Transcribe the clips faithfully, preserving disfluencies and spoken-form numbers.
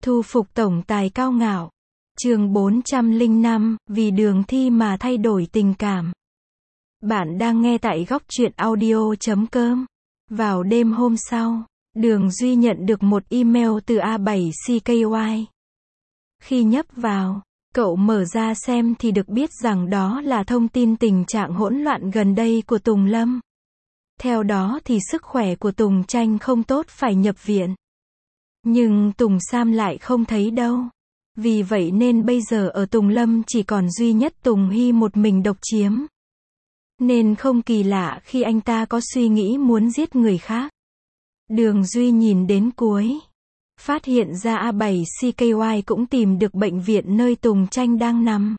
Thu phục tổng tài cao ngạo. Chương bốn trăm lẻ năm, vì đường thi mà thay đổi tình cảm. Bạn đang nghe tại góc truyện audio chấm com. Vào đêm hôm sau, Đường Duy nhận được một email từ A bảy C K Y. Khi nhấp vào, cậu mở ra xem thì được biết rằng đó là thông tin tình trạng hỗn loạn gần đây của Tùng Lâm. Theo đó thì sức khỏe của Tùng Tranh không tốt, phải nhập viện. Nhưng Tùng Sam lại không thấy đâu. Vì vậy nên bây giờ ở Tùng Lâm chỉ còn duy nhất Tùng Hy một mình độc chiếm. Nên không kỳ lạ khi anh ta có suy nghĩ muốn giết người khác. Đường Duy nhìn đến cuối, phát hiện ra A bảy C K Y cũng tìm được bệnh viện nơi Tùng Tranh đang nằm.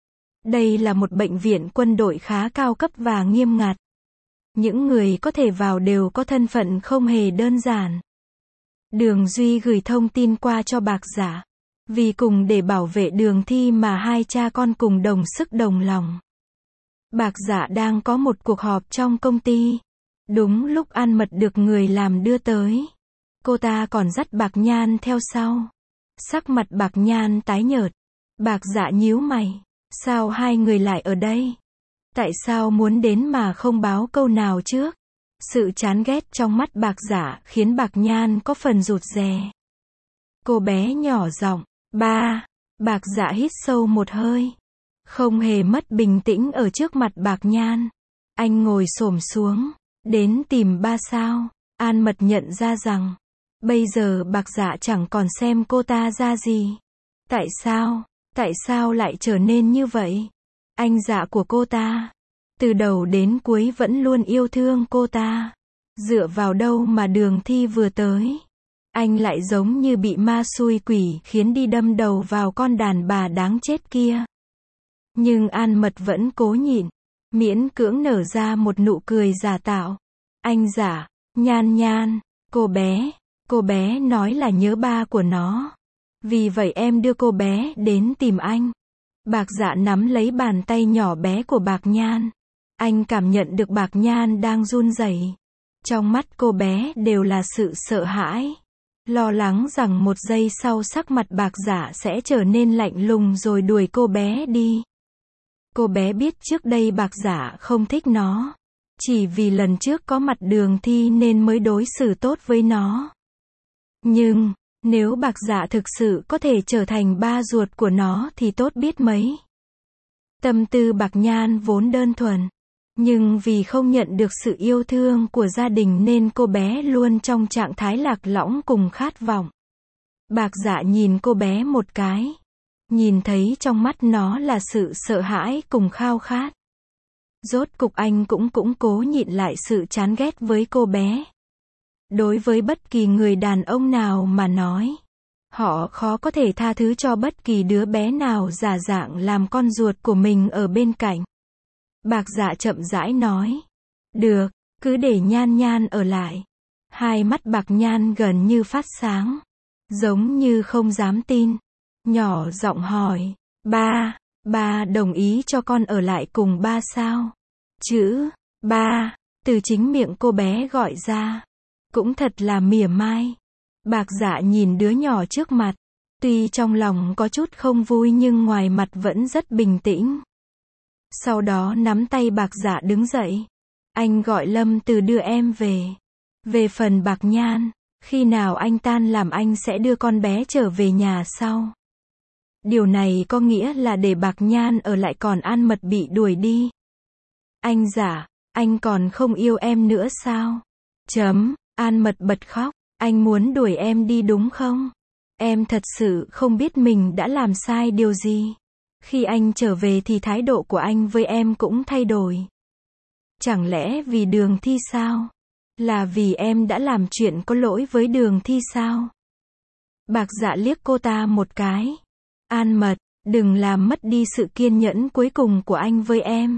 Đây là một bệnh viện quân đội khá cao cấp và nghiêm ngặt. Những người có thể vào đều có thân phận không hề đơn giản. Đường Duy gửi thông tin qua cho Bạc Dạ. Vì cùng để bảo vệ Đường Thi mà hai cha con cùng đồng sức đồng lòng. Bạc Dạ đang có một cuộc họp trong công ty. Đúng lúc An Mật được người làm đưa tới. Cô ta còn dắt Bạc Nhan theo sau. Sắc mặt Bạc Nhan tái nhợt. Bạc Dạ nhíu mày. Sao hai người lại ở đây? Tại sao muốn đến mà không báo câu nào trước? Sự chán ghét trong mắt Bạc Dạ khiến Bạc Nhan có phần rụt rè. Cô bé nhỏ giọng, ba. Bạc Dạ hít sâu một hơi. Không hề mất bình tĩnh ở trước mặt Bạc Nhan. Anh ngồi xổm xuống. Đến tìm ba sao? An Mật nhận ra rằng, bây giờ Bạc Dạ chẳng còn xem cô ta ra gì. Tại sao? Tại sao lại trở nên như vậy? Anh Dạ của cô ta, từ đầu đến cuối vẫn luôn yêu thương cô ta. Dựa vào đâu mà Đường Thi vừa tới, anh lại giống như bị ma xui quỷ khiến đi đâm đầu vào con đàn bà đáng chết kia. Nhưng An Mật vẫn cố nhịn, miễn cưỡng nở ra một nụ cười giả tạo. Anh Dạ, Nhan Nhan, cô bé, cô bé nói là nhớ ba của nó. Vì vậy em đưa cô bé đến tìm anh. Bạc Dạ nắm lấy bàn tay nhỏ bé của Bạc Nhan. Anh cảm nhận được Bạc Nhan đang run rẩy. Trong mắt cô bé đều là sự sợ hãi. Lo lắng rằng một giây sau sắc mặt Bạc Dạ sẽ trở nên lạnh lùng rồi đuổi cô bé đi. Cô bé biết trước đây Bạc Dạ không thích nó. Chỉ vì lần trước có mặt Đường Thi nên mới đối xử tốt với nó. Nhưng, nếu Bạc Dạ thực sự có thể trở thành ba ruột của nó thì tốt biết mấy. Tâm tư Bạc Nhan vốn đơn thuần. Nhưng vì không nhận được sự yêu thương của gia đình nên cô bé luôn trong trạng thái lạc lõng cùng khát vọng. Bạc Dạ nhìn cô bé một cái. Nhìn thấy trong mắt nó là sự sợ hãi cùng khao khát. Rốt cục anh cũng cũng cố nhịn lại sự chán ghét với cô bé. Đối với bất kỳ người đàn ông nào mà nói, họ khó có thể tha thứ cho bất kỳ đứa bé nào giả dạng làm con ruột của mình ở bên cạnh. Bạc Dạ chậm rãi nói. Được, cứ để Nhan Nhan ở lại. Hai mắt Bạc Nhan gần như phát sáng. Giống như không dám tin. Nhỏ giọng hỏi. Ba, ba đồng ý cho con ở lại cùng ba sao? Chữ, ba, từ chính miệng cô bé gọi ra. Cũng thật là mỉa mai. Bạc Dạ nhìn đứa nhỏ trước mặt. Tuy trong lòng có chút không vui nhưng ngoài mặt vẫn rất bình tĩnh. Sau đó nắm tay Bạc Dạ đứng dậy. Anh gọi Lâm Từ đưa em về. Về phần Bạc Nhan, khi nào anh tan làm anh sẽ đưa con bé trở về nhà sau. Điều này có nghĩa là để Bạc Nhan ở lại còn An Mật bị đuổi đi. Anh Dạ, anh còn không yêu em nữa sao? Chấm, An Mật bật khóc. Anh muốn đuổi em đi đúng không? Em thật sự không biết mình đã làm sai điều gì. Khi anh trở về thì thái độ của anh với em cũng thay đổi. Chẳng lẽ vì Đường Thi sao? Là vì em đã làm chuyện có lỗi với Đường Thi sao? Bạc Dạ liếc cô ta một cái. An Mật, đừng làm mất đi sự kiên nhẫn cuối cùng của anh với em.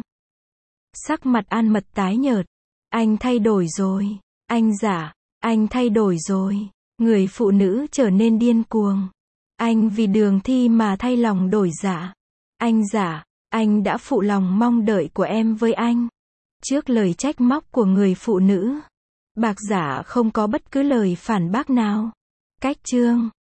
Sắc mặt An Mật tái nhợt. Anh thay đổi rồi. Anh Dạ, anh thay đổi rồi. Người phụ nữ trở nên điên cuồng. Anh vì Đường Thi mà thay lòng đổi dạ. Anh Dạ, anh đã phụ lòng mong đợi của em với anh. Trước lời trách móc của người phụ nữ, Bạc Dạ không có bất cứ lời phản bác nào. Cách chương